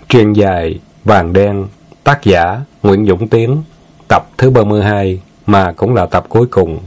Truyền dài Vàng Đen, tác giả Nguyễn Dũng Tiến, tập thứ 32, mà cũng là tập cuối cùng.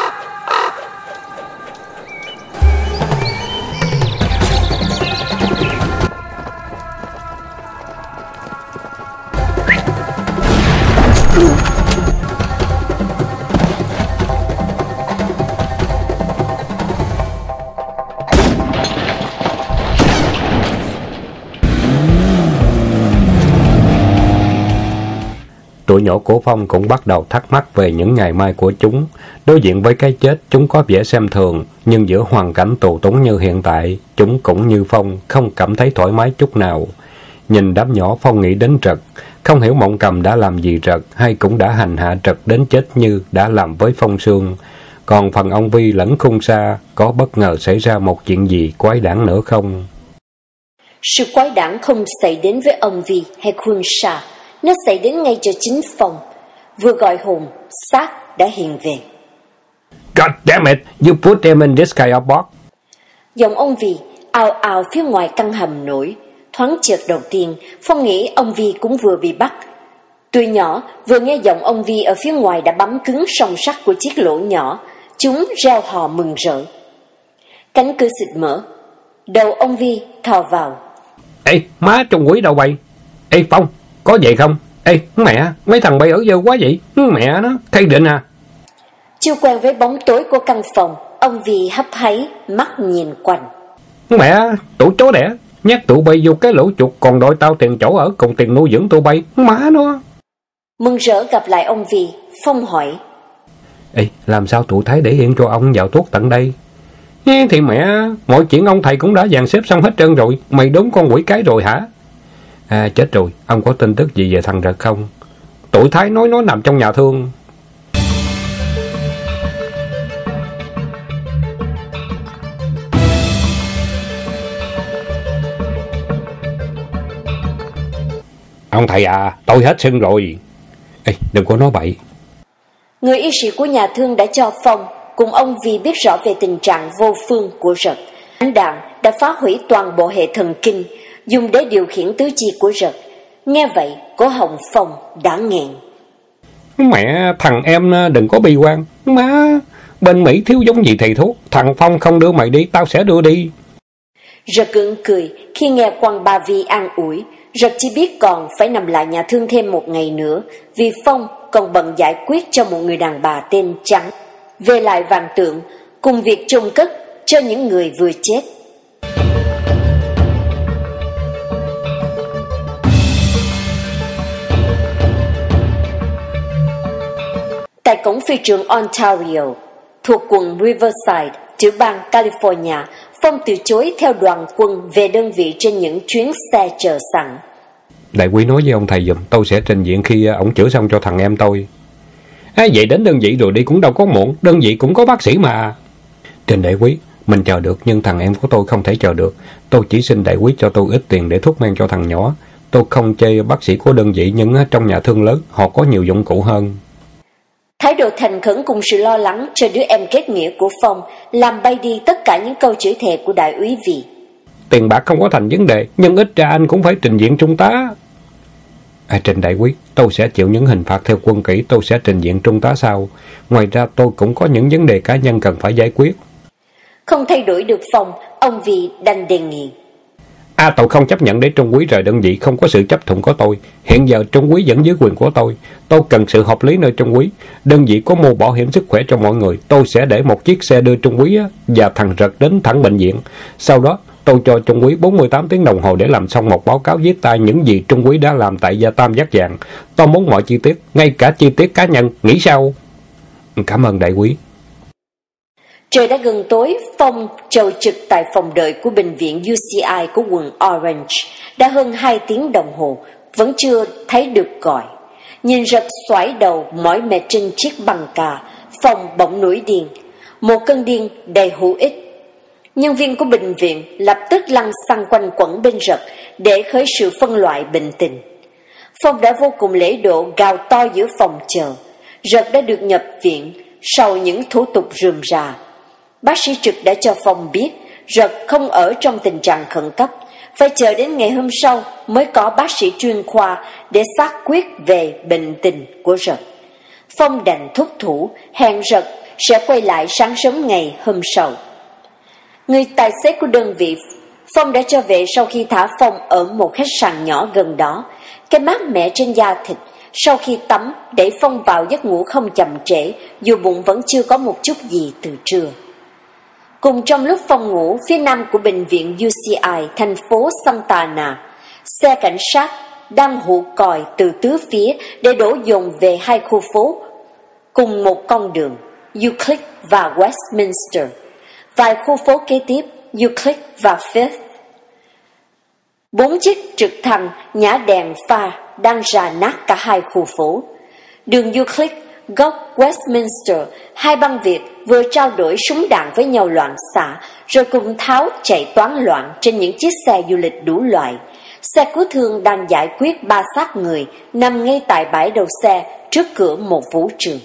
Tụi nhỏ của Phong cũng bắt đầu thắc mắc về những ngày mai của chúng. Đối diện với cái chết, chúng có vẻ xem thường, nhưng giữa hoàn cảnh tù túng như hiện tại, chúng cũng như Phong, không cảm thấy thoải mái chút nào. Nhìn đám nhỏ, Phong nghĩ đến Trật, không hiểu Mộng Cầm đã làm gì Trật, hay cũng đã hành hạ Trật đến chết như đã làm với Phong Sương. Còn phần ông Vi lẫn Khung Sa, có bất ngờ xảy ra một chuyện gì quái đản nữa không? Sự quái đản không xảy đến với ông Vi hay Khung Sa, nó xảy đến ngay cho chính Phong. Vừa gọi hồn, xác đã hiện về. God damn it, you put them in this kind of box. Giọng ông Vi ào ào phía ngoài căn hầm nổi. Thoáng chợt đầu tiên, Phong nghĩ ông Vi cũng vừa bị bắt. Tụi nhỏ vừa nghe giọng ông Vi ở phía ngoài đã bấm cứng song sắt của chiếc lỗ nhỏ. Chúng reo hò mừng rỡ. Cánh cửa xịt mở, đầu ông Vi thò vào. Ê, má Trung Quý đâu bay? Ê Phong, có vậy không? Ê, mẹ, mấy thằng bay ở dơ quá vậy? Mẹ nó, thay định à? Chưa quen với bóng tối của căn phòng, ông Vi hấp háy, mắt nhìn quanh. Mẹ, tụi chó đẻ, nhét tụi bay vô cái lỗ chuột, còn đòi tao tiền chỗ ở cùng tiền nuôi dưỡng tụi bay, má nó. Mừng rỡ gặp lại ông Vi, Phong hỏi. Ê, làm sao tụi Thái để yên cho ông vào thuốc tận đây? Thì mẹ, mọi chuyện ông thầy cũng đã dàn xếp xong hết trơn rồi, mày đốn con quỷ cái rồi hả? À, chết rồi, ông có tin tức gì về thằng Rật không? Tụi Thái nói nó nằm trong nhà thương. Ông thầy à, tôi hết sưng rồi. Ê, đừng có nói bậy. Người y sĩ của nhà thương đã cho Phong cùng ông Vi biết rõ về tình trạng vô phương của Rật. Ánh đạn đã phá hủy toàn bộ hệ thần kinh, dùng để điều khiển tứ chi của Rật. Nghe vậy, cổ họng Phong đã nghẹn. Mẹ, thằng em đừng có bi quan. Má, bên Mỹ thiếu giống gì thầy thuốc. Thằng Phong không đưa mày đi, tao sẽ đưa đi. Rật gượng cười khi nghe quan Ba Vi an ủi. Rật chỉ biết còn phải nằm lại nhà thương thêm một ngày nữa, vì Phong còn bận giải quyết cho một người đàn bà tên Trắng về lại vàng tượng, cùng việc chôn cất cho những người vừa chết. Tại cổng phi trường Ontario, thuộc quận Riverside, tiểu bang California, Phong từ chối theo đoàn quân về đơn vị trên những chuyến xe chờ sẵn. Đại quý nói với ông thầy giùm, tôi sẽ trình diện khi ổng chữa xong cho thằng em tôi. Vậy đến đơn vị rồi đi cũng đâu có muộn, đơn vị cũng có bác sĩ mà. Trình đại quý, mình chờ được nhưng thằng em của tôi không thể chờ được. Tôi chỉ xin đại quý cho tôi ít tiền để thuốc men cho thằng nhỏ. Tôi không chê bác sĩ của đơn vị, nhưng trong nhà thương lớn họ có nhiều dụng cụ hơn. Thái độ thành khẩn cùng sự lo lắng cho đứa em kết nghĩa của Phong làm bay đi tất cả những câu chửi thề của đại úy Vi. Tiền bạc không có thành vấn đề, nhưng ít ra anh cũng phải trình diện trung tá. Trình đại quý, tôi sẽ chịu những hình phạt theo quân kỷ, tôi sẽ trình diện trung tá sau. Ngoài ra tôi cũng có những vấn đề cá nhân cần phải giải quyết. Không thay đổi được Phong, ông Vi đành đề nghị. Tôi không chấp nhận để Trung Quý rời đơn vị không có sự chấp thuận của tôi. Hiện giờ Trung Quý vẫn dưới quyền của tôi. Tôi cần sự hợp lý nơi Trung Quý. Đơn vị có mua bảo hiểm sức khỏe cho mọi người. Tôi sẽ để một chiếc xe đưa Trung Quý và thằng Rật đến thẳng bệnh viện. Sau đó tôi cho Trung Quý 48 tiếng đồng hồ để làm xong một báo cáo viết tay những gì Trung Quý đã làm tại gia Tam Giác Vàng. Tôi muốn mọi chi tiết, ngay cả chi tiết cá nhân. Nghĩ sao? Cảm ơn đại quý. Trời đã gần tối, Phong chầu trực tại phòng đợi của bệnh viện UCI của quận Orange. Đã hơn 2 tiếng đồng hồ, vẫn chưa thấy được gọi. Nhìn Rật xoải đầu mỏi mệt trên chiếc băng ca, Phong bỗng nổi điên. Một cơn điên đầy hữu ích. Nhân viên của bệnh viện lập tức lăn xăng quanh quẩn bên Rật để khởi sự phân loại bệnh tình. Phong đã vô cùng lễ độ gào to giữa phòng chờ. Rật đã được nhập viện sau những thủ tục rườm rà. Bác sĩ trực đã cho Phong biết Rật không ở trong tình trạng khẩn cấp. phải chờ đến ngày hôm sau mới có bác sĩ chuyên khoa để xác quyết về bệnh tình của Rật. Phong đành thúc thủ, hẹn Rật sẽ quay lại sáng sớm ngày hôm sau. Người tài xế của đơn vị Phong đã cho về sau khi thả Phong ở một khách sạn nhỏ gần đó. Cái mát mẻ trên da thịt sau khi tắm để Phong vào giấc ngủ không chậm trễ, dù bụng vẫn chưa có một chút gì từ trưa. Cùng trong lúc Phong ngủ, phía nam của bệnh viện UCI, thành phố Santa Ana, xe cảnh sát đang hú còi từ tứ phía để đổ dồn về hai khu phố cùng một con đường, Euclid và Westminster. Vài khu phố kế tiếp, Euclid và Fifth. 4 chiếc trực thăng nhả đèn pha đang rà nát cả hai khu phố. Đường Euclid, góc Westminster, hai băng Việt vừa trao đổi súng đạn với nhau loạn xạ, rồi cùng tháo chạy toán loạn trên những chiếc xe du lịch đủ loại. Xe cứu thương đang giải quyết 3 xác người nằm ngay tại bãi đầu xe trước cửa một vũ trường.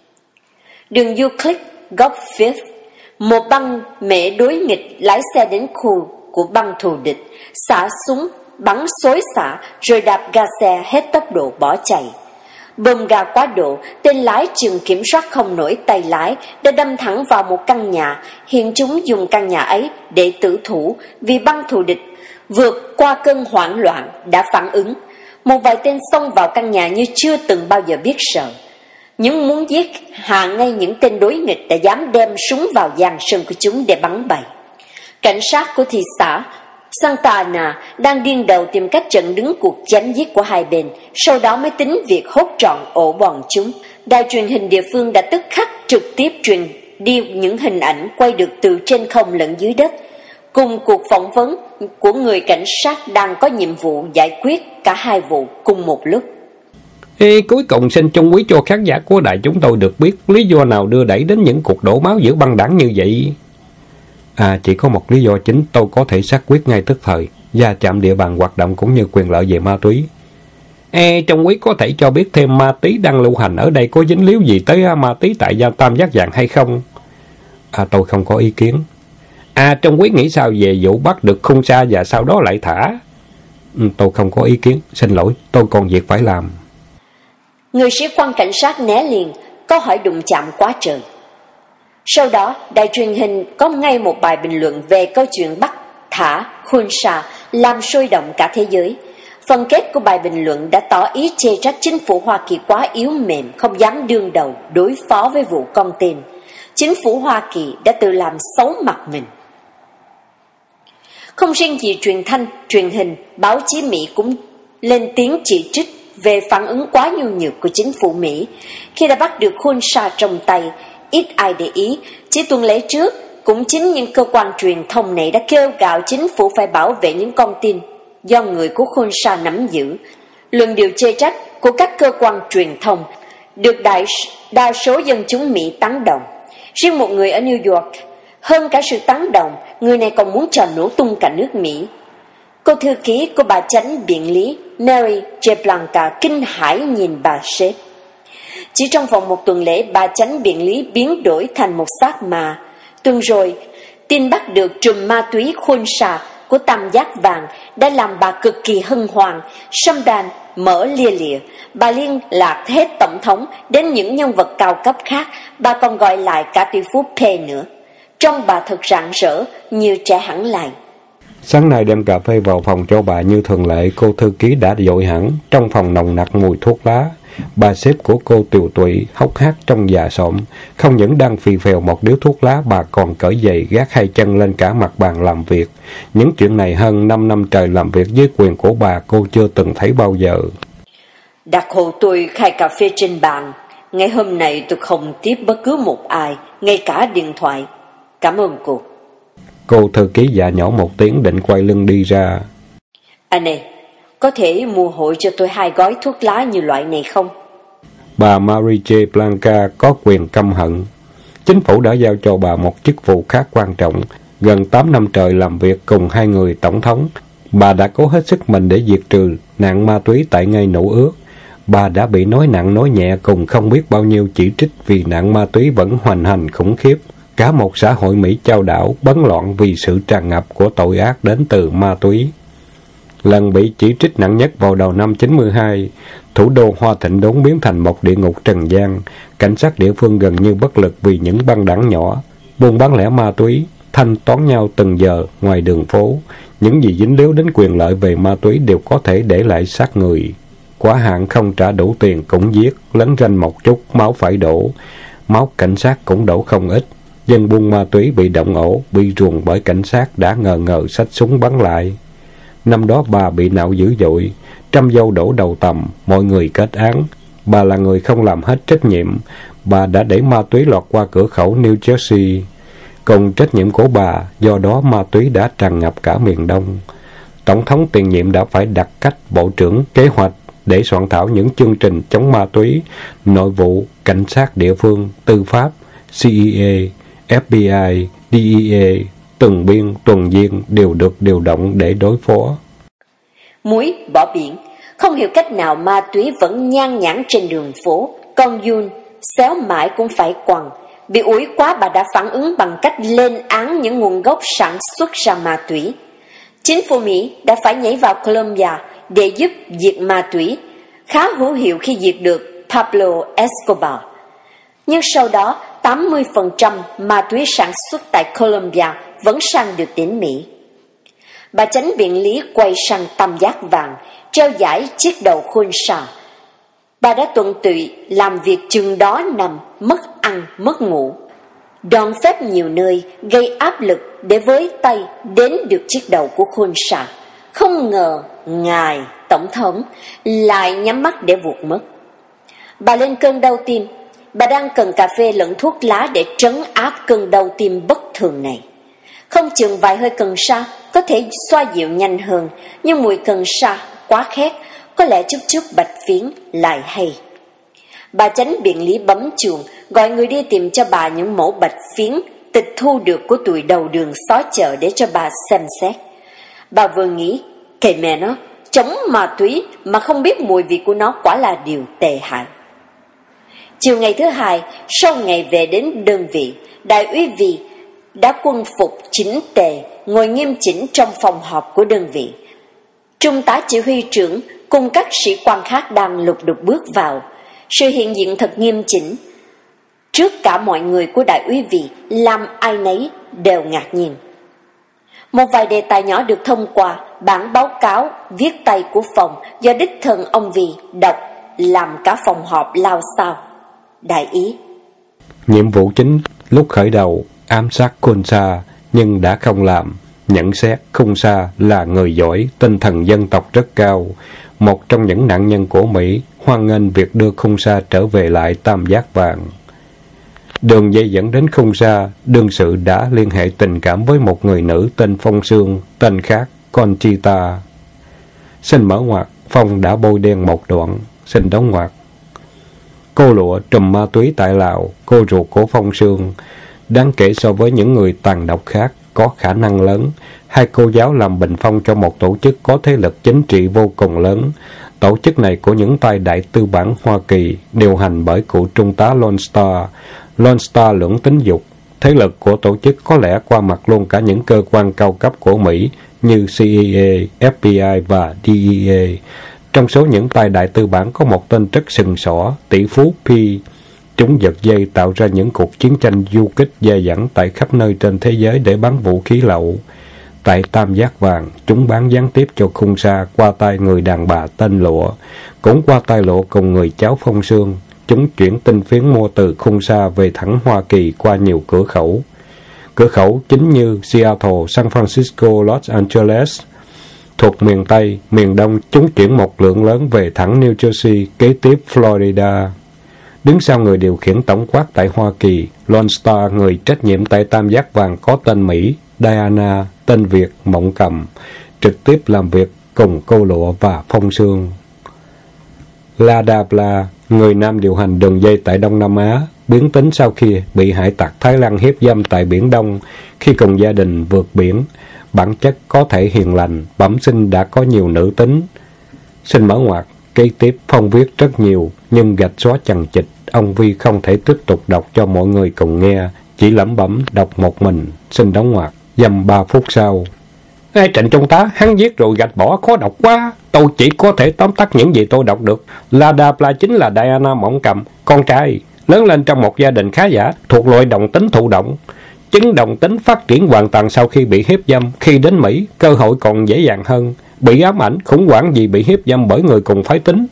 Đường Euclid, góc Fifth, một băng mẹ đối nghịch lái xe đến khu của băng thù địch, xả súng, bắn xối xả rồi đạp ga xe hết tốc độ bỏ chạy. Bơm ga quá độ, tên lái chừng kiểm soát không nổi tay lái đã đâm thẳng vào một căn nhà. Hiện chúng dùng căn nhà ấy để tử thủ vì băng thù địch vượt qua cơn hoảng loạn đã phản ứng. Một vài tên xông vào căn nhà như chưa từng bao giờ biết sợ. Những muốn giết hạ ngay những tên đối nghịch đã dám đem súng vào giàn sân của chúng để bắn bậy. Cảnh sát của thị xã Santa Ana đang điên đầu tìm cách chặn đứng cuộc chém giết của hai bên, sau đó mới tính việc hốt trọn ổ bọn chúng. Đài truyền hình địa phương đã tức khắc trực tiếp truyền đi những hình ảnh quay được từ trên không lẫn dưới đất, cùng cuộc phỏng vấn của người cảnh sát đang có nhiệm vụ giải quyết cả hai vụ cùng một lúc. Cuối cùng xin chung quý cho khán giả của đài chúng tôi được biết lý do nào đưa đẩy đến những cuộc đổ máu giữa băng đảng như vậy. Chỉ có một lý do chính tôi có thể xác quyết ngay tức thời, va chạm địa bàn hoạt động cũng như quyền lợi về ma túy. Trong quý có thể cho biết thêm ma túy đang lưu hành ở đây có dính líu gì tới ma túy tại Tam Giác Vàng hay không? Tôi không có ý kiến. Trong quý nghĩ sao về vụ bắt được khung sa và sau đó lại thả? Tôi không có ý kiến, xin lỗi, tôi còn việc phải làm. Người sĩ quan cảnh sát né liền, câu hỏi đụng chạm quá trời. Sau đó, đài truyền hình có ngay một bài bình luận về câu chuyện bắt thả khun sa làm sôi động cả thế giới. Phần kết của bài bình luận đã tỏ ý chê trách chính phủ Hoa Kỳ quá yếu mềm, không dám đương đầu đối phó với vụ con tên. Chính phủ Hoa Kỳ đã tự làm xấu mặt mình. Không riêng gì truyền hình, báo chí Mỹ cũng lên tiếng chỉ trích về phản ứng quá nhu nhược của chính phủ Mỹ khi đã bắt được khun sa trong tay. Ít ai để ý, chỉ tuần lễ trước, cũng chính những cơ quan truyền thông này đã kêu gào chính phủ phải bảo vệ những con tin do người của khun sa nắm giữ. Luận điệu chê trách của các cơ quan truyền thông được đa số dân chúng Mỹ tán đồng. Riêng một người ở New York, hơn cả sự tán đồng, người này còn muốn cho nổ tung cả nước Mỹ. Cô thư ký của bà chánh biện lý Mary J. Blanca kinh hãi nhìn bà sếp. Chỉ trong vòng một tuần lễ, bà chánh biện lý biến đổi thành một xác mà. Tuần rồi, tin bắt được trùm ma túy khun sa của Tam Giác Vàng đã làm bà cực kỳ hân hoan. Sâm đàn mở lia lịa, bà liên lạc hết tổng thống đến những nhân vật cao cấp khác. Bà còn gọi lại cả tỷ phú P nữa. Trông bà thật rạng rỡ như trẻ hẳn lại. Sáng nay đem cà phê vào phòng cho bà như thường lệ, cô thư ký đã dội hẳn. Trong phòng nồng nặc mùi thuốc lá. Bà sếp của cô tiều tụy, hốc hác trong già xộm. Không những đang phì phèo một điếu thuốc lá, bà còn cởi giày gác hai chân lên cả mặt bàn làm việc. Những chuyện này hơn 5 năm trời làm việc dưới quyền của bà, cô chưa từng thấy bao giờ. Đặt hộ tôi khai cà phê trên bàn. Ngày hôm nay tôi không tiếp bất cứ một ai, ngay cả điện thoại. Cảm ơn cô. Cô thư ký dạ nhỏ một tiếng định quay lưng đi ra. Anh này, có thể mua hộ cho tôi 2 gói thuốc lá như loại này không? Bà Mary J. Blanca có quyền căm hận. Chính phủ đã giao cho bà một chức vụ khác quan trọng. Gần 8 năm trời làm việc cùng 2 người tổng thống. Bà đã cố hết sức mình để diệt trừ nạn ma túy tại ngay Nữ Ước. Bà đã bị nói nặng nói nhẹ cùng không biết bao nhiêu chỉ trích vì nạn ma túy vẫn hoành hành khủng khiếp. Cả một xã hội Mỹ chao đảo, bấn loạn vì sự tràn ngập của tội ác đến từ ma túy. Lần bị chỉ trích nặng nhất vào đầu năm 92, thủ đô Hoa Thịnh đốn biến thành một địa ngục trần gian. Cảnh sát địa phương gần như bất lực vì những băng đảng nhỏ buôn bán lẻ ma túy thanh toán nhau từng giờ ngoài đường phố. Những gì dính líu đến quyền lợi về ma túy đều có thể để lại xác người. Quá hạn không trả đủ tiền cũng giết, lấn ranh một chút máu phải đổ. Máu cảnh sát cũng đổ không ít. Dân buôn ma túy bị động ổ, bị ruồng bởi cảnh sát đã ngờ xách súng bắn lại. Năm đó bà bị nạo dữ dội, trăm dâu đổ đầu tầm, mọi người kết án. Bà là người không làm hết trách nhiệm, bà đã đẩy ma túy lọt qua cửa khẩu New Jersey. Còn trách nhiệm của bà, do đó ma túy đã tràn ngập cả miền Đông. Tổng thống tiền nhiệm đã phải đặt cách bộ trưởng kế hoạch để soạn thảo những chương trình chống ma túy, nội vụ, cảnh sát địa phương, tư pháp, CEA, FBI, DEA, tuần biên, tuần duyên đều được điều động để đối phó. Muối bỏ biển, không hiểu cách nào ma túy vẫn nhan nhản trên đường phố. Con Yun xéo mãi cũng phải quằn. Bị ủi quá, bà đã phản ứng bằng cách lên án những nguồn gốc sản xuất ra ma túy. Chính phủ Mỹ đã phải nhảy vào Colombia để giúp diệt ma túy, khá hữu hiệu khi diệt được Pablo Escobar. Nhưng sau đó, 80% ma túy sản xuất tại Colombia vẫn sang được đến Mỹ. Bà chánh biện lý quay sang tam giác vàng, treo giải chiếc đầu khôn xà. Bà đã tuần tụy làm việc chừng đó nằm, mất ăn, mất ngủ. Đòn phép nhiều nơi gây áp lực để với tay đến được chiếc đầu của khôn xà. Không ngờ ngài tổng thống lại nhắm mắt để vụt mất. Bà lên cơn đau tim. Bà đang cần cà phê lẫn thuốc lá để trấn áp cơn đau tim bất thường này. Không chừng vài hơi cần sa có thể xoa dịu nhanh hơn, nhưng mùi cần sa quá khét, có lẽ chút bạch phiến lại hay. Bà chánh biện lý bấm chuông, gọi người đi tìm cho bà những mẫu bạch phiến tịch thu được của tụi đầu đường xó chợ để cho bà xem xét. Bà vừa nghĩ, kệ mẹ nó, chống ma túy mà không biết mùi vị của nó quả là điều tệ hại. Chiều ngày thứ hai, sau ngày về đến đơn vị, đại úy Vì đã quân phục chỉnh tề, ngồi nghiêm chỉnh trong phòng họp của đơn vị. Trung tá chỉ huy trưởng cùng các sĩ quan khác đang lục đục bước vào. Sự hiện diện thật nghiêm chỉnh. Trước cả mọi người của đại úy Vì làm ai nấy đều ngạc nhiên. Một vài đề tài nhỏ được thông qua, bản báo cáo viết tay của phòng do đích thân ông Vì đọc, làm cả phòng họp lao xao. Đại ý: nhiệm vụ chính lúc khởi đầu ám sát Khôn Sa, nhưng đã không làm. Nhận xét Khôn Sa là người giỏi, tinh thần dân tộc rất cao. Một trong những nạn nhân của Mỹ hoan nghênh việc đưa Khôn Sa trở về lại tam giác vàng. Đường dây dẫn đến Khôn Sa, đương sự đã liên hệ tình cảm với một người nữ tên Phong Sương, tên khác Conchita. Xin mở ngoặc, Phong đã bôi đen một đoạn. Xin đóng ngoặc. Cô lụa trùm ma túy tại Lào, cô ruột của Phong Sương. Đáng kể so với những người tàn độc khác, có khả năng lớn. Hai cô giáo làm bình phong cho một tổ chức có thế lực chính trị vô cùng lớn. Tổ chức này của những tay đại tư bản Hoa Kỳ, điều hành bởi cựu trung tá Lone Star. Lone Star lưỡng tính dục. Thế lực của tổ chức có lẽ qua mặt luôn cả những cơ quan cao cấp của Mỹ như CEA, FBI và DEA. Trong số những tay đại tư bản có một tên rất sừng sỏ, tỷ phú P. Chúng giật dây tạo ra những cuộc chiến tranh du kích dai dẳng tại khắp nơi trên thế giới để bán vũ khí lậu. Tại Tam Giác Vàng, chúng bán gián tiếp cho Khôn Sa qua tay người đàn bà tên Lụa, cũng qua tay Lụa cùng người cháu Phong Sương. Chúng chuyển tinh phiến mua từ Khôn Sa về thẳng Hoa Kỳ qua nhiều cửa khẩu. Cửa khẩu chính như Seattle, San Francisco, Los Angeles. Thuộc miền Tây, miền Đông, chúng chuyển một lượng lớn về thẳng New Jersey, kế tiếp Florida. Đứng sau người điều khiển tổng quát tại Hoa Kỳ, Lone Star, người trách nhiệm tại Tam Giác Vàng có tên Mỹ, Diana, tên Việt, Mộng Cầm, trực tiếp làm việc cùng cô Lụa và Phong Sương. Ladabla, người Nam điều hành đường dây tại Đông Nam Á, biến tính sau khi bị hải tặc Thái Lan hiếp dâm tại Biển Đông, khi cùng gia đình vượt biển. Bản chất có thể hiền lành, bẩm sinh đã có nhiều nữ tính. Xin mở ngoặc, kế tiếp Phong viết rất nhiều, nhưng gạch xóa chằng chịt. Ông Vi không thể tiếp tục đọc cho mọi người cùng nghe, chỉ lẩm bẩm đọc một mình. Xin đóng ngoặc, dăm 3 phút sau. Trịnh Trung tá, hắn giết rồi gạch bỏ khó đọc quá. Tôi chỉ có thể tóm tắt những gì tôi đọc được. Ladapla chính là Diana Mộng Cầm, con trai, lớn lên trong một gia đình khá giả, thuộc loại đồng tính thụ động. Chứng đồng tính phát triển hoàn toàn sau khi bị hiếp dâm. Khi đến Mỹ, cơ hội còn dễ dàng hơn. Bị ám ảnh, khủng hoảng vì bị hiếp dâm bởi người cùng phái tính.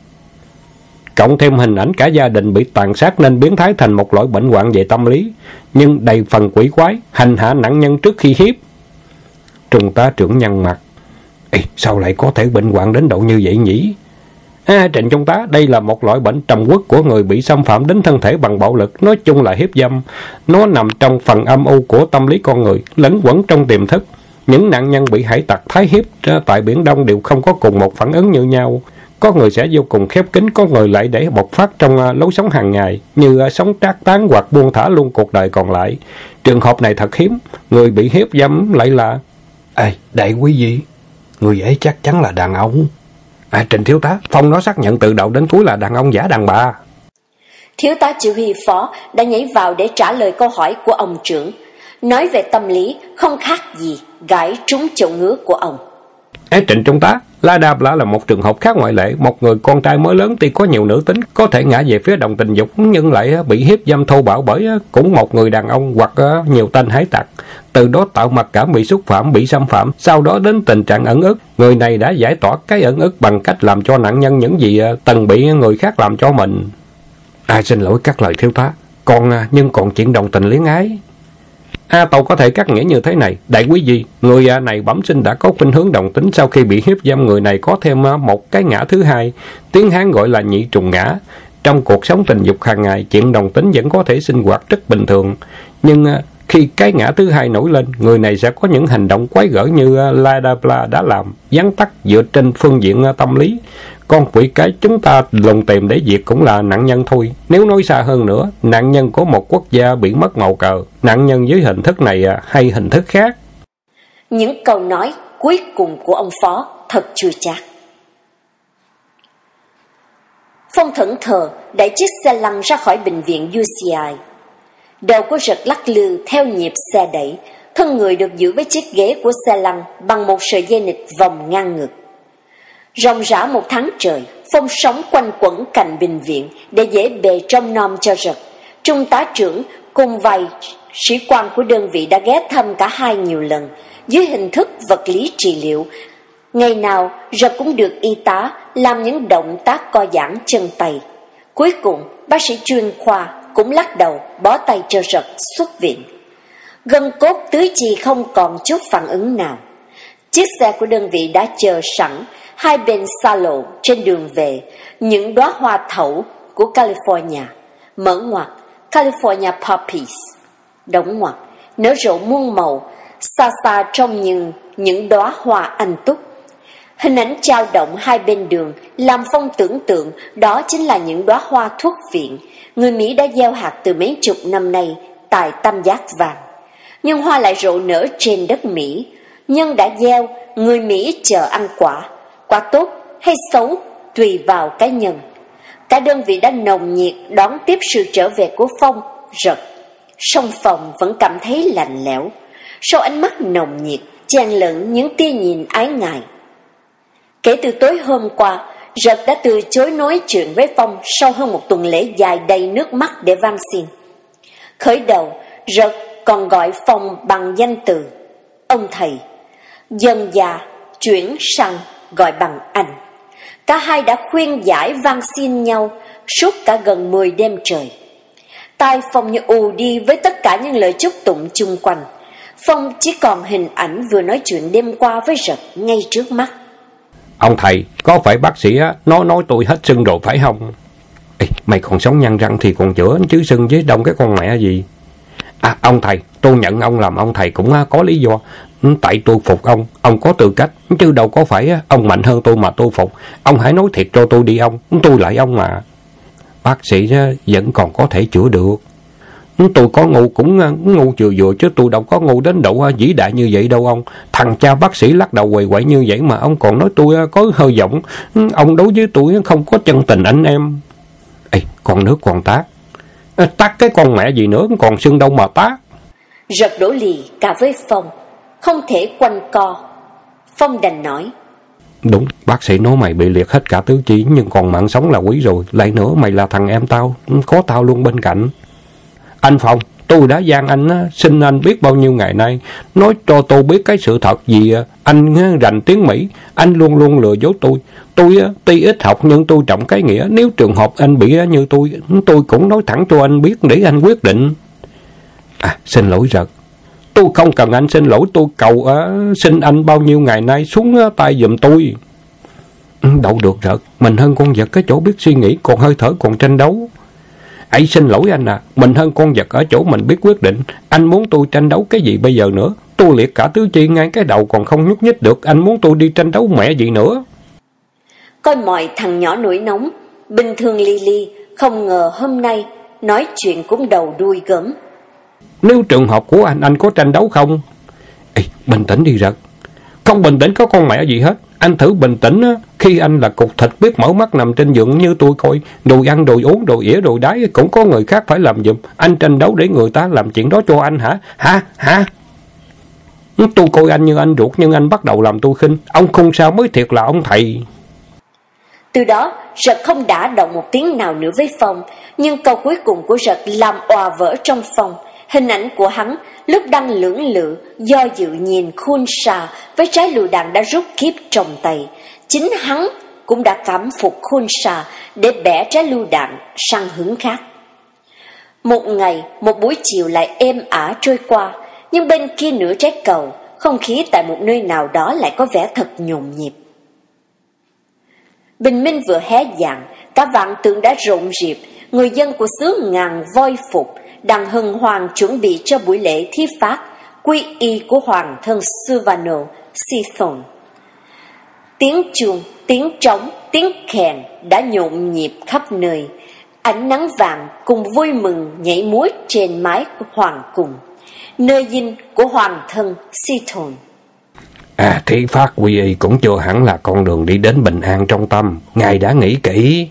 Cộng thêm hình ảnh cả gia đình bị tàn sát nên biến thái thành một loại bệnh hoạn về tâm lý, nhưng đầy phần quỷ quái, hành hạ nạn nhân trước khi hiếp. Trung tá trưởng nhăn mặt. Sao lại có thể bệnh hoạn đến độ như vậy nhỉ? Trịnh Trung tá, đây là một loại bệnh trầm uất của người bị xâm phạm đến thân thể bằng bạo lực, nói chung là hiếp dâm. Nó nằm trong phần âm u của tâm lý con người, lẫn quẩn trong tiềm thức. Những nạn nhân bị hải tặc thái hiếp tại Biển Đông đều không có cùng một phản ứng như nhau. Có người sẽ vô cùng khép kín, có người lại để bộc phát trong lối sống hàng ngày, như sống trác tán hoặc buông thả luôn cuộc đời còn lại. Trường hợp này thật hiếm, người bị hiếp dâm lại là... Đại quý vị, người ấy chắc chắn là đàn ông. Trịnh thiếu tá, Phong nó xác nhận từ đầu đến cuối là đàn ông giả đàn bà. Thiếu tá chỉ huy phó đã nhảy vào để trả lời câu hỏi của ông trưởng. Nói về tâm lý không khác gì gãi trúng chỗ ngứa của ông. Trịnh Trung tá, Ladapla là một trường hợp khác ngoại lệ. Một người con trai mới lớn tuy có nhiều nữ tính, có thể ngã về phía đồng tình dục, nhưng lại bị hiếp dâm thô bạo bởi cũng một người đàn ông hoặc nhiều tên hải tặc. Từ đó tạo mặc cảm bị xúc phạm, bị xâm phạm, sau đó đến tình trạng ẩn ức. Người này đã giải tỏa cái ẩn ức bằng cách làm cho nạn nhân những gì từng bị người khác làm cho mình. Xin lỗi các lời thiếu tá, nhưng còn chuyện đồng tình luyến ái. Tôi có thể cắt nghĩa như thế này. Đại quý vị, người này bẩm sinh đã có khuynh hướng đồng tính. Sau khi bị hiếp dâm, người này có thêm một cái ngã thứ hai, tiếng Hán gọi là nhị trùng ngã. Trong cuộc sống tình dục hàng ngày, chuyện đồng tính vẫn có thể sinh hoạt rất bình thường, nhưng khi cái ngã thứ hai nổi lên, người này sẽ có những hành động quái gở như Ladapla đã làm, vắn tắt dựa trên phương diện tâm lý. Con quỷ cái chúng ta lùng tìm để diệt cũng là nạn nhân thôi. Nếu nói xa hơn nữa, nạn nhân của một quốc gia bị mất màu cờ, nạn nhân dưới hình thức này hay hình thức khác. Những câu nói cuối cùng của ông phó thật chua chát. Phong thẫn thờ đẩy chiếc xe lăn ra khỏi bệnh viện UCI. Đầu của Rật lắc lư theo nhịp xe đẩy, thân người được giữ với chiếc ghế của xe lăn bằng một sợi dây nịt vòng ngang ngực. Ròng rã một tháng trời, Phong sống quanh quẩn cạnh bệnh viện để dễ bề trông nom cho Rật. Trung tá trưởng cùng vài sĩ quan của đơn vị đã ghé thăm cả hai nhiều lần dưới hình thức vật lý trị liệu. Ngày nào Rật cũng được y tá làm những động tác co giãn chân tay. Cuối cùng bác sĩ chuyên khoa cũng lắc đầu bó tay cho Rật xuất viện. Gân cốt tứ chi không còn chút phản ứng nào. Chiếc xe của đơn vị đã chờ sẵn hai bên xa lộ trên đường về. Những đóa hoa thẩu của California, mở ngoặc California Poppies, đóng ngoặc, nở rộ muôn màu, xa xa trong những đóa hoa anh túc. Hình ảnh trao động hai bên đường làm Phong tưởng tượng đó chính là những đóa hoa thuốc viện người Mỹ đã gieo hạt từ mấy chục năm nay tại Tam Giác Vàng. Nhưng hoa lại rộ nở trên đất Mỹ. Nhân đã gieo, người Mỹ chờ ăn quả. Quả tốt hay xấu tùy vào cá nhân. Cả đơn vị đã nồng nhiệt đón tiếp sự trở về của Phong, Rật. Song Phong vẫn cảm thấy lạnh lẽo. Sau ánh mắt nồng nhiệt chèn lẫn những tia nhìn ái ngại. Kể từ tối hôm qua, Rật đã từ chối nói chuyện với Phong sau hơn một tuần lễ dài đầy nước mắt để van xin. Khởi đầu, Rật còn gọi Phong bằng danh từ ông thầy. Dần dà chuyển sang gọi bằng anh. Cả hai đã khuyên giải van xin nhau suốt cả gần 10 đêm trời. Tai Phong như ù đi với tất cả những lời chúc tụng chung quanh. Phong chỉ còn hình ảnh vừa nói chuyện đêm qua với Rật ngay trước mắt. Ông thầy, có phải bác sĩ nó nói tôi hết sưng rồi phải không? Mày còn sống nhăn răng thì còn chữa chứ sưng với đông cái con mẹ gì. Ông thầy, tôi nhận ông làm ông thầy cũng có lý do. Tại tôi phục ông có tư cách, chứ đâu có phải ông mạnh hơn tôi mà tôi phục. Ông hãy nói thiệt cho tôi đi ông, tôi lại ông mà. Bác sĩ vẫn còn có thể chữa được. Tôi có ngu cũng ngu vừa vừa chứ tôi đâu có ngu đến độ vĩ đại như vậy đâu ông. Thằng cha bác sĩ lắc đầu quầy quậy như vậy mà ông còn nói tôi có hơi giọng. Ông đối với tôi không có chân tình anh em. Còn nước còn tát. Tát cái con mẹ gì nữa, còn sưng đâu mà tát. Rật đổ lì cả với Phong, không thể quanh co. Phong đành nói. Đúng, bác sĩ nói mày bị liệt hết cả tứ chi, nhưng còn mạng sống là quý rồi. Lại nữa, mày là thằng em tao, có tao luôn bên cạnh. Anh Phong, tôi đã gian anh xin anh biết bao nhiêu ngày nay, nói cho tôi biết cái sự thật gì. Anh rành tiếng Mỹ, anh luôn luôn lừa dối tôi. Tôi tuy ít học nhưng tôi trọng cái nghĩa. Nếu trường hợp anh bị như tôi cũng nói thẳng cho anh biết để anh quyết định. Xin lỗi Rật. Tôi không cần anh xin lỗi, tôi cầu xin anh bao nhiêu ngày nay xuống tay giùm tôi. Đâu được Rật, mình hơn con vật cái chỗ biết suy nghĩ, còn hơi thở còn tranh đấu. Ấy xin lỗi anh mình hơn con vật ở chỗ mình biết quyết định. Anh muốn tôi tranh đấu cái gì bây giờ nữa? Tôi liệt cả tứ chi ngay cái đầu còn không nhúc nhích được, anh muốn tôi đi tranh đấu mẹ gì nữa? Coi mọi thằng nhỏ nổi nóng, bình thường Lily, không ngờ hôm nay nói chuyện cũng đầu đuôi gớm. Nếu trường hợp của anh có tranh đấu không? Ê, bình tĩnh đi Rật. Không bình tĩnh có con mẹ gì hết. Anh thử bình tĩnh khi anh là cục thịt biết mở mắt nằm trên giường như tôi coi. Đồ ăn, đồ uống, đồ ỉa, đồ đái cũng có người khác phải làm giùm. Anh tranh đấu để người ta làm chuyện đó cho anh hả? Hả? Tôi coi anh như anh ruột nhưng anh bắt đầu làm tôi khinh. Ông không sao mới thiệt là ông thầy. Từ đó, Rật không đả động một tiếng nào nữa với Phong. Nhưng câu cuối cùng của Rật làm òa vỡ trong Phong. Hình ảnh của hắn lúc đang lưỡng lự, do dự nhìn Khun Sa với trái lựu đạn đã rút kíp trong tay. Chính hắn cũng đã cảm phục Khun Sa để bẻ trái lựu đạn sang hướng khác. Một ngày, một buổi chiều lại êm ả trôi qua, nhưng bên kia nửa trái cầu, không khí tại một nơi nào đó lại có vẻ thật nhộn nhịp. Bình minh vừa hé dạng, cả vạn tượng đã rộn rịp, người dân của xứ ngàn voi phục đang hân hoan chuẩn bị cho buổi lễ thi phát quy y của hoàng thân Suvano Sithon. Tiếng chuông, tiếng trống, tiếng kèn đã nhộn nhịp khắp nơi. Ánh nắng vàng cùng vui mừng nhảy múa trên mái của hoàng cung, nơi dinh của hoàng thân Sithon. Thi phát quy y cũng chưa hẳn là con đường đi đến bình an trong tâm. Ngài đã nghĩ kỹ.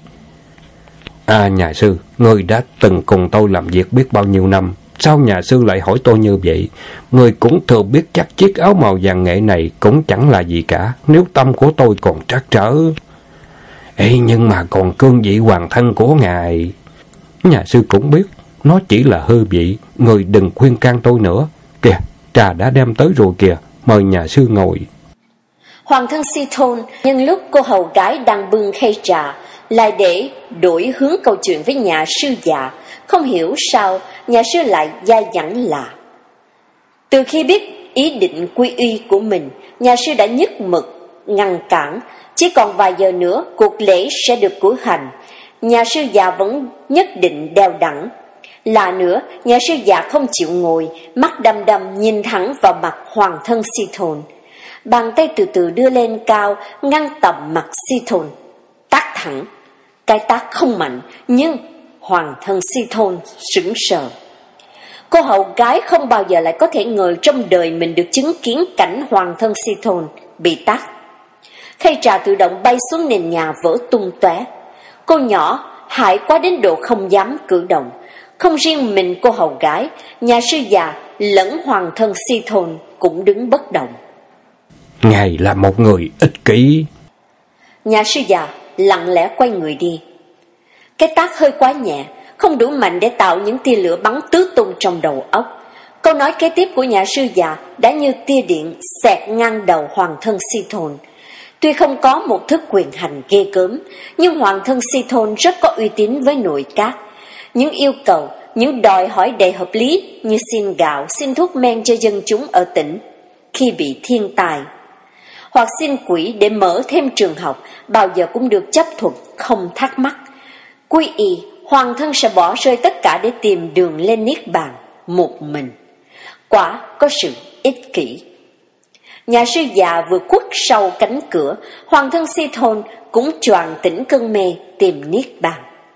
Nhà sư, ngươi đã từng cùng tôi làm việc biết bao nhiêu năm. Sao nhà sư lại hỏi tôi như vậy? Ngươi cũng thừa biết chắc chiếc áo màu vàng nghệ này cũng chẳng là gì cả, nếu tâm của tôi còn trắc trở. Nhưng mà còn cương vị hoàng thân của ngài. Nhà sư cũng biết, nó chỉ là hư vị. Ngươi đừng khuyên can tôi nữa. Kìa, trà đã đem tới rồi kìa, mời nhà sư ngồi. Hoàng thân Sithon nhân lúc cô hầu gái đang bưng khay trà, lại để đổi hướng câu chuyện với nhà sư già. Không hiểu sao nhà sư lại dai dẳng lạ. Từ khi biết ý định quy y của mình, nhà sư đã nhất mực ngăn cản. Chỉ còn vài giờ nữa cuộc lễ sẽ được cử hành. Nhà sư già vẫn nhất định đeo đẳng. Lạ nữa, nhà sư già không chịu ngồi, mắt đăm đăm nhìn thẳng vào mặt hoàng thân Sithon. Bàn tay từ từ đưa lên cao, ngăn tầm mặt Sithon. Tát thẳng. Cái tát không mạnh, nhưng hoàng thân Sithon sững sờ. Cô hậu gái không bao giờ lại có thể ngờ trong đời mình được chứng kiến cảnh hoàng thân Sithon bị tát. Khay trà tự động bay xuống nền nhà vỡ tung tóe. Cô nhỏ hại quá đến độ không dám cử động. Không riêng mình cô hậu gái, nhà sư già lẫn hoàng thân Sithon cũng đứng bất động. Ngài là một người ích kỷ. Nhà sư già lặng lẽ quay người đi. Cái tát hơi quá nhẹ, không đủ mạnh để tạo những tia lửa bắn tứ tung trong đầu óc. Câu nói kế tiếp của nhà sư già đã như tia điện xẹt ngang đầu hoàng thân Sithon. Tuy không có một thức quyền hành ghê gớm, nhưng hoàng thân Sithon rất có uy tín với nội các. Những yêu cầu, những đòi hỏi đầy hợp lý như xin gạo, xin thuốc men cho dân chúng ở tỉnh khi bị thiên tai, hoặc xin quỹ để mở thêm trường học, bao giờ cũng được chấp thuận không thắc mắc. Quy y, hoàng thân sẽ bỏ rơi tất cả để tìm đường lên niết bàn một mình. Quả có sự ích kỷ. Nhà sư già vừa khuất sau cánh cửa, hoàng thân Sithon cũng choàng tỉnh cơn mê tìm niết bàn.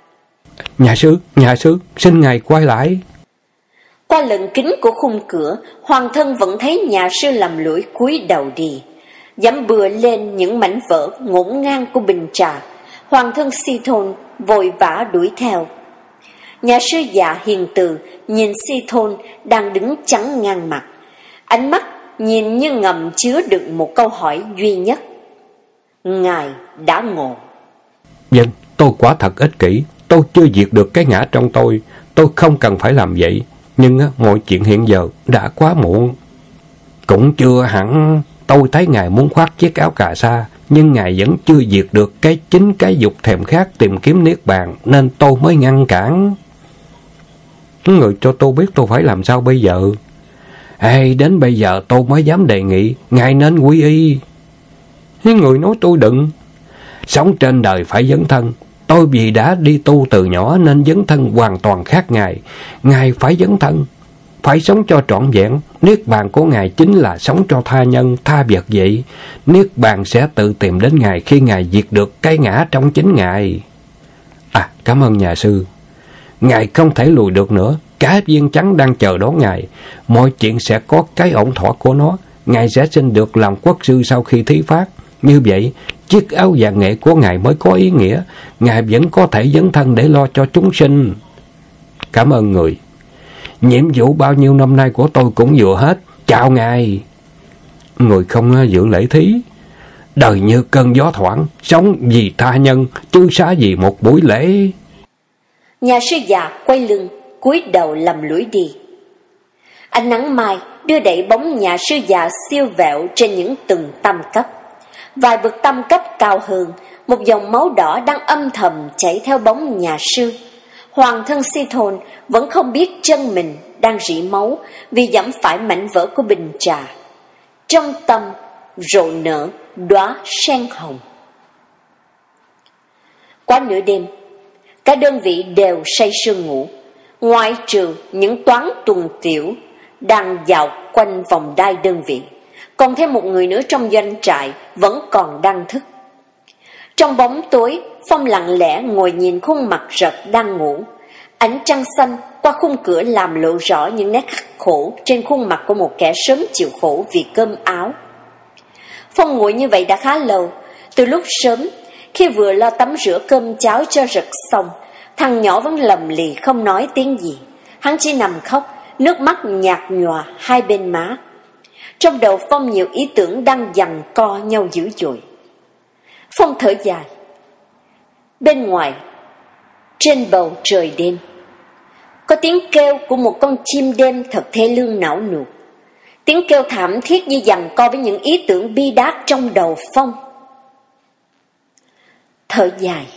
Nhà sư, xin ngài quay lại. Qua lận kính của khung cửa, hoàng thân vẫn thấy nhà sư lầm lũi cúi đầu đi, dám bừa lên những mảnh vỡ ngổn ngang của bình trà. Hoàng thân Sithon vội vã đuổi theo. Nhà sư già hiền từ nhìn Sithon đang đứng chắn ngang mặt, ánh mắt nhìn như ngầm chứa đựng một câu hỏi duy nhất. Ngài đã ngộ. Vâng, tôi quả thật ích kỷ. Tôi chưa diệt được cái ngã trong tôi. Tôi không cần phải làm vậy. Nhưng mọi chuyện hiện giờ đã quá muộn. Cũng chưa hẳn. Tôi thấy Ngài muốn khoác chiếc áo cà sa, nhưng Ngài vẫn chưa diệt được chính cái dục thèm khát tìm kiếm niết bàn, nên tôi mới ngăn cản. Người cho tôi biết tôi phải làm sao bây giờ. Đến bây giờ tôi mới dám đề nghị Ngài nên quy y. Người nói tôi đừng. Sống trên đời phải dấn thân. Tôi vì đã đi tu từ nhỏ nên dấn thân hoàn toàn khác Ngài. Ngài phải dấn thân, phải sống cho trọn vẹn. Niết bàn của Ngài chính là sống cho tha nhân, tha vật vậy. Niết bàn sẽ tự tìm đến Ngài khi Ngài diệt được cái ngã trong chính Ngài. Cảm ơn nhà sư. Ngài không thể lùi được nữa. Cả viên trắng đang chờ đón Ngài. Mọi chuyện sẽ có cái ổn thỏa của nó. Ngài sẽ xin được làm quốc sư sau khi thí phát. Như vậy, chiếc áo vàng nghệ của Ngài mới có ý nghĩa. Ngài vẫn có thể dấn thân để lo cho chúng sinh. Cảm ơn người. Nhiệm vụ bao nhiêu năm nay của tôi cũng vừa hết. Chào Ngài. Người không giữ lễ thí. Đời như cơn gió thoảng, sống vì tha nhân, chứ xá vì một buổi lễ. Nhà sư già quay lưng, cúi đầu lầm lũi đi. Ánh nắng mai đưa đẩy bóng nhà sư già siêu vẹo trên những từng tam cấp. Vài bậc tam cấp cao hơn, một dòng máu đỏ đang âm thầm chảy theo bóng nhà sư. Hoàng thân Si Thôn vẫn không biết chân mình đang rỉ máu vì dẫm phải mảnh vỡ của bình trà. Trong tâm rộ nở đóa sen hồng. Quá nửa đêm, cả đơn vị đều say sưa ngủ, ngoại trừ những toán tuần tiểu đang dạo quanh vòng đai đơn vị. Còn thêm một người nữa trong doanh trại vẫn còn đang thức. Trong bóng tối, Phong lặng lẽ ngồi nhìn khuôn mặt rật đang ngủ. Ánh trăng xanh qua khung cửa làm lộ rõ những nét khắc khổ trên khuôn mặt của một kẻ sớm chịu khổ vì cơm áo. Phong ngồi như vậy đã khá lâu. Từ lúc sớm, khi vừa lo tắm rửa cơm cháo cho rực xong, thằng nhỏ vẫn lầm lì không nói tiếng gì. Hắn chỉ nằm khóc, nước mắt nhạt nhòa hai bên má. Trong đầu Phong nhiều ý tưởng đang giằng co nhau dữ dội. Phong thở dài. Bên ngoài, trên bầu trời đêm, có tiếng kêu của một con chim đêm thật thê lương não nuột. Tiếng kêu thảm thiết như giằng co với những ý tưởng bi đát trong đầu Phong. Thở dài.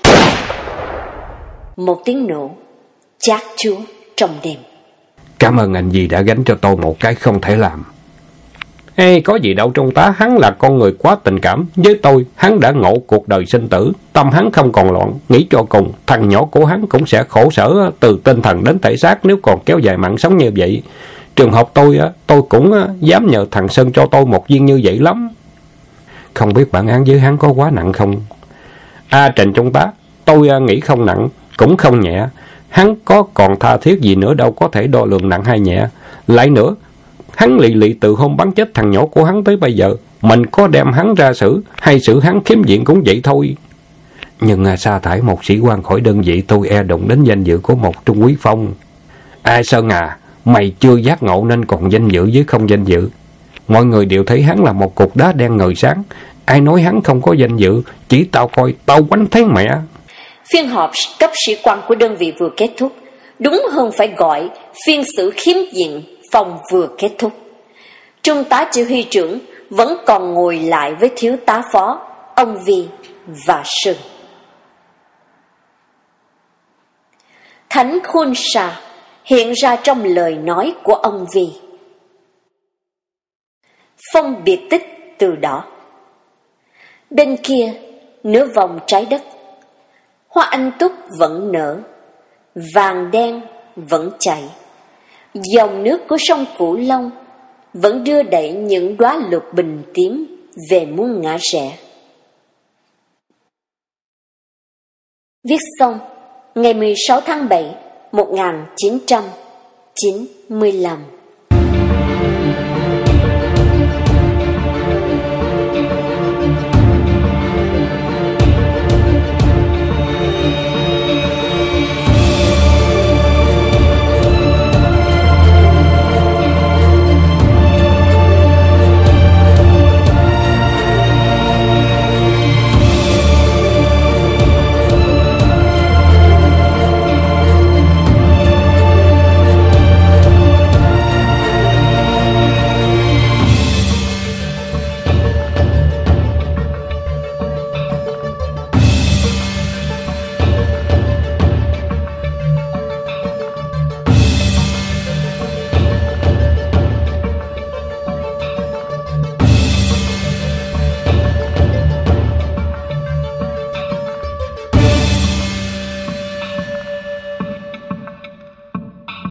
Một tiếng nổ chát chúa trong đêm. Cảm ơn anh Di đã gánh cho tôi một cái không thể làm. Có gì đâu Trung tá, hắn là con người quá tình cảm. Với tôi, hắn đã ngộ cuộc đời sinh tử. Tâm hắn không còn loạn. Nghĩ cho cùng, thằng nhỏ của hắn cũng sẽ khổ sở từ tinh thần đến thể xác nếu còn kéo dài mạng sống như vậy. Trường hợp tôi cũng dám nhờ thằng Sơn cho tôi một viên như vậy lắm. Không biết bản án với hắn có quá nặng không? Trịnh Trung tá, tôi nghĩ không nặng, cũng không nhẹ. Hắn có còn tha thiết gì nữa đâu có thể đo lường nặng hay nhẹ. Lại nữa, hắn lì lì từ hôm bắn chết thằng nhỏ của hắn tới bây giờ, mình có đem hắn ra xử hay xử hắn khiếm diện cũng vậy thôi. Nhưng sa thải một sĩ quan khỏi đơn vị, tôi e đụng đến danh dự của một Trung Quý Phong. Sơn mày chưa giác ngộ nên còn danh dự với không danh dự. Mọi người đều thấy hắn là một cục đá đen ngời sáng. Ai nói hắn không có danh dự, chỉ tao coi tao quánh thấy mẹ. Phiên họp cấp sĩ quan của đơn vị vừa kết thúc, đúng hơn phải gọi phiên xử khiếm diện Phong vừa kết thúc. Trung tá chỉ huy trưởng vẫn còn ngồi lại với thiếu tá phó, ông Vi và Sơn. Thánh Khôn Sa hiện ra trong lời nói của ông Vi. Phong biệt tích từ đó. Bên kia, nửa vòng trái đất, hoa anh túc vẫn nở, vàng đen vẫn chảy. Dòng nước của sông Cửu Long vẫn đưa đẩy những đóa lục bình tím về muôn ngã rẽ. Viết xong ngày 16 tháng 7, 1995.